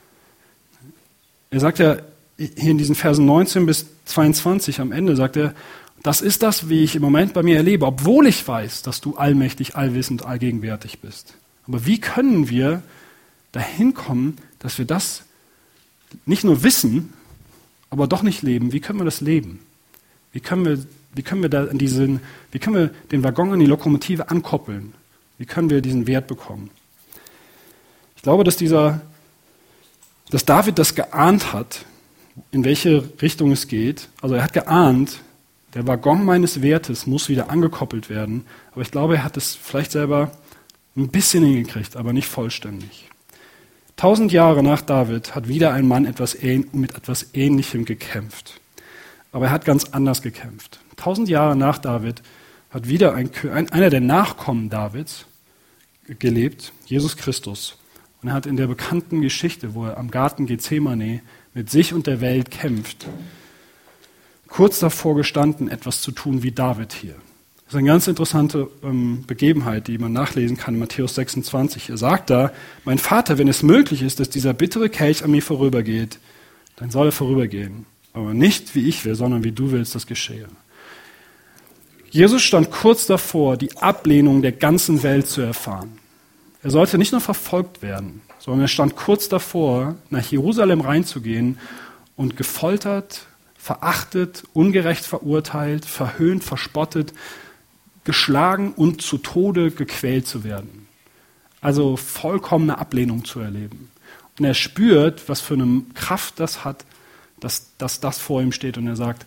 Er sagt ja hier in diesen Versen neunzehn bis zweiundzwanzig am Ende, sagt er, das ist das, wie ich im Moment bei mir erlebe, obwohl ich weiß, dass du allmächtig, allwissend, allgegenwärtig bist. Aber wie können wir dahin kommen, dass wir das nicht nur wissen, aber doch nicht leben? Wie können wir das leben? Wie können wir, wie können wir da in diesen, wie können wir den Waggon an die Lokomotive ankoppeln? Wie können wir diesen Wert bekommen? Ich glaube, dass dieser, dass David das geahnt hat, in welche Richtung es geht. Also er hat geahnt, der Waggon meines Wertes muss wieder angekoppelt werden. Aber ich glaube, er hat es vielleicht selber ein bisschen hingekriegt, aber nicht vollständig. Tausend Jahre nach David hat wieder ein Mann etwas mit etwas Ähnlichem gekämpft. Aber er hat ganz anders gekämpft. Tausend Jahre nach David hat wieder ein, ein, einer der Nachkommen Davids gelebt, Jesus Christus. Und er hat in der bekannten Geschichte, wo er am Garten Gethsemane mit sich und der Welt kämpft, kurz davor gestanden, etwas zu tun wie David hier. Das ist eine ganz interessante ähm, Begebenheit, die man nachlesen kann in Matthäus sechsundzwanzig. Er sagt da, mein Vater, wenn es möglich ist, dass dieser bittere Kelch an mir vorübergeht, dann soll er vorübergehen. Aber nicht wie ich will, sondern wie du willst, das geschehe. Jesus stand kurz davor, die Ablehnung der ganzen Welt zu erfahren. Er sollte nicht nur verfolgt werden, sondern er stand kurz davor, nach Jerusalem reinzugehen und gefoltert, verachtet, ungerecht verurteilt, verhöhnt, verspottet, geschlagen und zu Tode gequält zu werden. Also vollkommene Ablehnung zu erleben. Und er spürt, was für eine Kraft das hat, dass, dass das vor ihm steht. Und er sagt,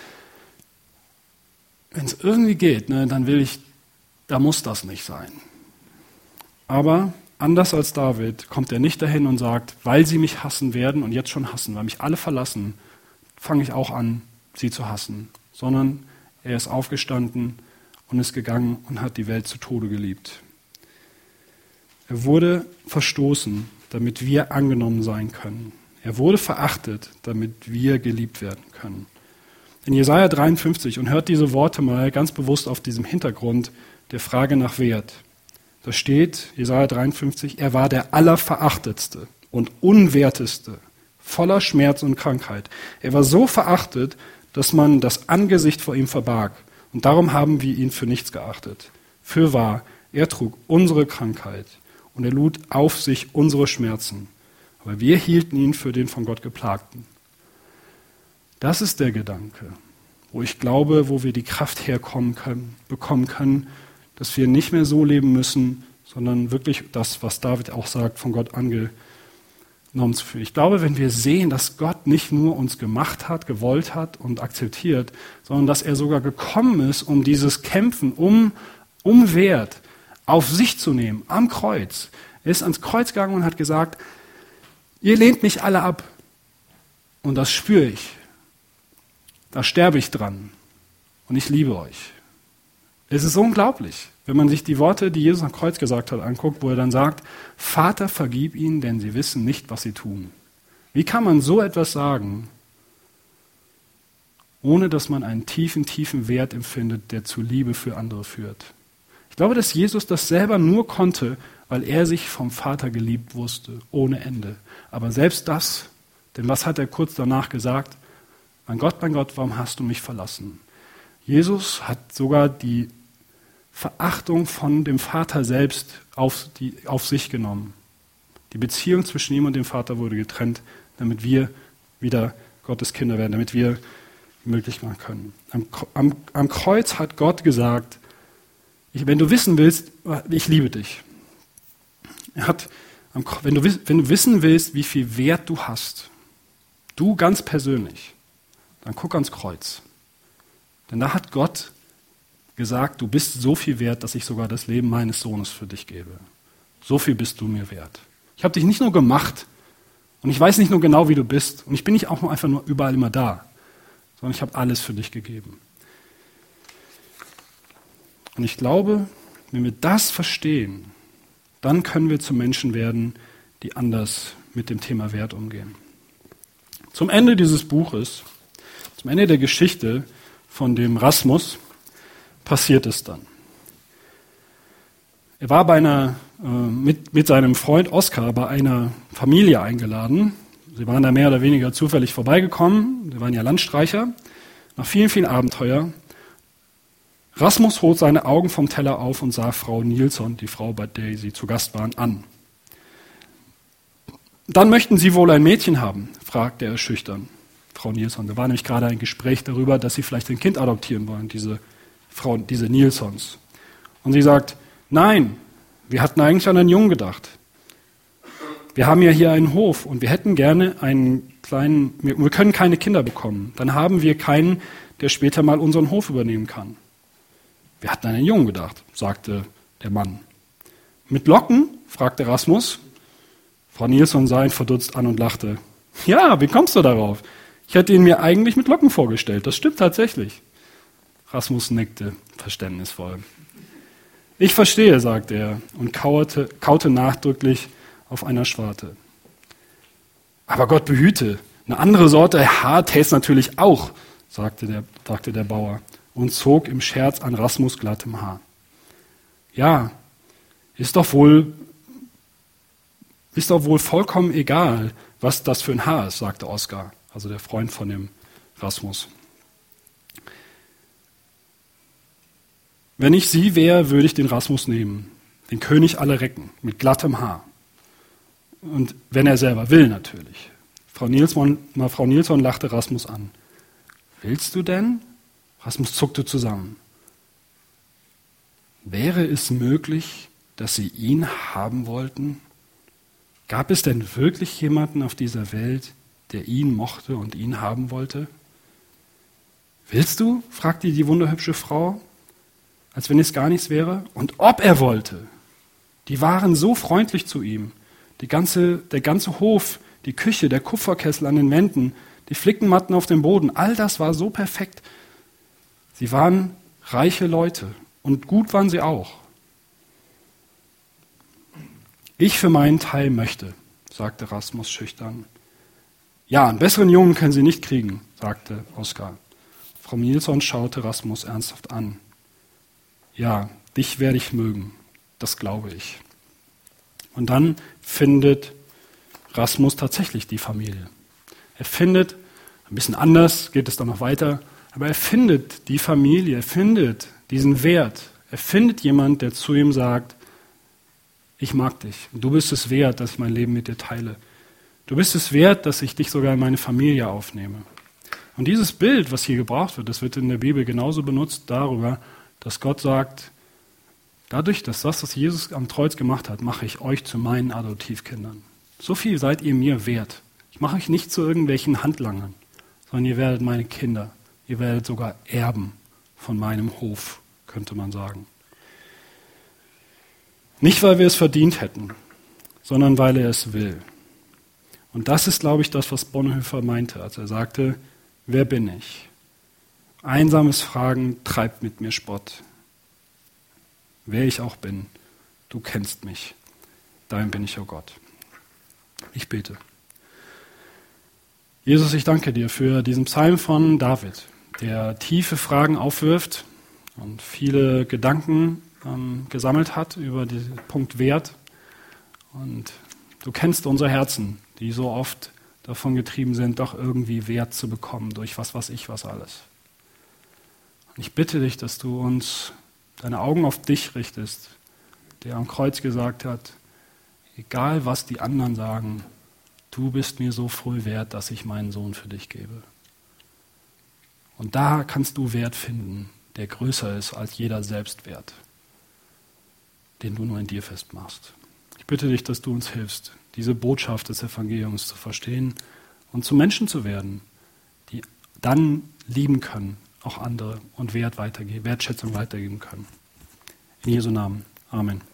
wenn es irgendwie geht, ne, dann will ich, da muss das nicht sein. Aber anders als David kommt er nicht dahin und sagt, weil sie mich hassen werden und jetzt schon hassen, weil mich alle verlassen, fange ich auch an, sie zu hassen. Sondern er ist aufgestanden und ist gegangen und hat die Welt zu Tode geliebt. Er wurde verstoßen, damit wir angenommen sein können. Er wurde verachtet, damit wir geliebt werden können. In Jesaja dreiundfünfzig, und hört diese Worte mal ganz bewusst auf diesem Hintergrund der Frage nach Wert. Da steht, Jesaja dreiundfünfzig, er war der Allerverachtetste und Unwerteste, voller Schmerz und Krankheit. Er war so verachtet, dass man das Angesicht vor ihm verbarg. Und darum haben wir ihn für nichts geachtet. Fürwahr, er trug unsere Krankheit und er lud auf sich unsere Schmerzen. Aber wir hielten ihn für den von Gott Geplagten. Das ist der Gedanke, wo ich glaube, wo wir die Kraft herkommen können, bekommen können, dass wir nicht mehr so leben müssen, sondern wirklich das, was David auch sagt, von Gott angenommen zu fühlen. Ich glaube, wenn wir sehen, dass Gott nicht nur uns gemacht hat, gewollt hat und akzeptiert, sondern dass er sogar gekommen ist, um dieses Kämpfen, um, um Wert auf sich zu nehmen, am Kreuz. Er ist ans Kreuz gegangen und hat gesagt, ihr lehnt mich alle ab. Und das spüre ich. Da sterbe ich dran. Und ich liebe euch. Es ist unglaublich, wenn man sich die Worte, die Jesus am Kreuz gesagt hat, anguckt, wo er dann sagt, Vater, vergib ihnen, denn sie wissen nicht, was sie tun. Wie kann man so etwas sagen, ohne dass man einen tiefen, tiefen Wert empfindet, der zu Liebe für andere führt? Ich glaube, dass Jesus das selber nur konnte, weil er sich vom Vater geliebt wusste, ohne Ende. Aber selbst das, denn was hat er kurz danach gesagt? Mein Gott, mein Gott, warum hast du mich verlassen? Jesus hat sogar die Verachtung von dem Vater selbst auf, die, auf sich genommen. Die Beziehung zwischen ihm und dem Vater wurde getrennt, damit wir wieder Gottes Kinder werden, damit wir möglich machen können. Am, am, am Kreuz hat Gott gesagt, ich, wenn du wissen willst, ich liebe dich. Er hat, wenn du, wenn du wissen willst, wie viel Wert du hast, du ganz persönlich, dann guck ans Kreuz. Denn da hat Gott gesagt, du bist so viel wert, dass ich sogar das Leben meines Sohnes für dich gebe. So viel bist du mir wert. Ich habe dich nicht nur gemacht und ich weiß nicht nur genau, wie du bist und ich bin nicht auch nur einfach nur überall immer da, sondern ich habe alles für dich gegeben. Und ich glaube, wenn wir das verstehen, dann können wir zu Menschen werden, die anders mit dem Thema Wert umgehen. Zum Ende dieses Buches, zum Ende der Geschichte von dem Rasmus, passiert es dann. Er war bei einer, äh, mit, mit seinem Freund Oskar bei einer Familie eingeladen. Sie waren da mehr oder weniger zufällig vorbeigekommen. Sie waren ja Landstreicher. Nach vielen, vielen Abenteuer. Rasmus holt seine Augen vom Teller auf und sah Frau Nilsson, die Frau, bei der sie zu Gast waren, an. Dann möchten Sie wohl ein Mädchen haben, fragte er schüchtern. Frau Nilsson, da war nämlich gerade ein Gespräch darüber, dass sie vielleicht ein Kind adoptieren wollen, diese Frau, diese Nilssons. Und sie sagt, nein, wir hatten eigentlich an einen Jungen gedacht. Wir haben ja hier einen Hof und wir hätten gerne einen kleinen, wir, wir können keine Kinder bekommen. Dann haben wir keinen, der später mal unseren Hof übernehmen kann. Wir hatten an einen Jungen gedacht, sagte der Mann. Mit Locken? Fragte Rasmus. Frau Nilsson sah ihn verdutzt an und lachte. Ja, wie kommst du darauf? Ich hätte ihn mir eigentlich mit Locken vorgestellt. Das stimmt tatsächlich. Rasmus nickte verständnisvoll. Ich verstehe, sagte er und kaute, kaute nachdrücklich auf einer Schwarte. Aber Gott behüte, eine andere Sorte Haar tät's natürlich auch, sagte der, sagte der Bauer und zog im Scherz an Rasmus glattem Haar. Ja, ist doch wohl, ist doch wohl vollkommen egal, was das für ein Haar ist, sagte Oskar, also der Freund von dem Rasmus. Wenn ich sie wäre, würde ich den Rasmus nehmen, den König aller Recken, mit glattem Haar. Und wenn er selber will, natürlich. Frau Nilsson, Frau Nilsson lachte Rasmus an. Willst du denn? Rasmus zuckte zusammen. Wäre es möglich, dass sie ihn haben wollten? Gab es denn wirklich jemanden auf dieser Welt, der ihn mochte und ihn haben wollte? Willst du? Fragte die wunderhübsche Frau, als wenn es gar nichts wäre. Und ob er wollte. Die waren so freundlich zu ihm. Die ganze, der ganze Hof, die Küche, der Kupferkessel an den Wänden, die Flickenmatten auf dem Boden, all das war so perfekt. Sie waren reiche Leute und gut waren sie auch. Ich für meinen Teil möchte, sagte Rasmus schüchtern. Ja, einen besseren Jungen können Sie nicht kriegen, sagte Oskar. Frau Nilsson schaute Rasmus ernsthaft an. Ja, dich werde ich mögen, das glaube ich. Und dann findet Rasmus tatsächlich die Familie. Er findet, ein bisschen anders geht es dann noch weiter, aber er findet die Familie, er findet diesen Wert. Er findet jemanden, der zu ihm sagt, ich mag dich, du bist es wert, dass ich mein Leben mit dir teile. Du bist es wert, dass ich dich sogar in meine Familie aufnehme. Und dieses Bild, was hier gebraucht wird, das wird in der Bibel genauso benutzt darüber, dass Gott sagt, dadurch, dass das, was Jesus am Kreuz gemacht hat, mache ich euch zu meinen Adoptivkindern. So viel seid ihr mir wert. Ich mache euch nicht zu irgendwelchen Handlangern, sondern ihr werdet meine Kinder. Ihr werdet sogar Erben von meinem Hof, könnte man sagen. Nicht, weil wir es verdient hätten, sondern weil er es will. Und das ist, glaube ich, das, was Bonhoeffer meinte, als er sagte, wer bin ich? Einsames Fragen treibt mit mir Spott. Wer ich auch bin, du kennst mich. Dein bin ich, o Gott. Ich bete. Jesus, ich danke dir für diesen Psalm von David, der tiefe Fragen aufwirft und viele Gedanken ähm, gesammelt hat über den Punkt Wert. Und du kennst unsere Herzen, die so oft davon getrieben sind, doch irgendwie Wert zu bekommen durch was weiß ich was alles. Und ich bitte dich, dass du uns deine Augen auf dich richtest, der am Kreuz gesagt hat, egal was die anderen sagen, du bist mir so voll wert, dass ich meinen Sohn für dich gebe. Und da kannst du Wert finden, der größer ist als jeder Selbstwert, den du nur in dir festmachst. Ich bitte dich, dass du uns hilfst, diese Botschaft des Evangeliums zu verstehen und zu Menschen zu werden, die dann lieben können, auch andere und Wert weitergeben, Wertschätzung weitergeben können. In Jesu Namen. Amen.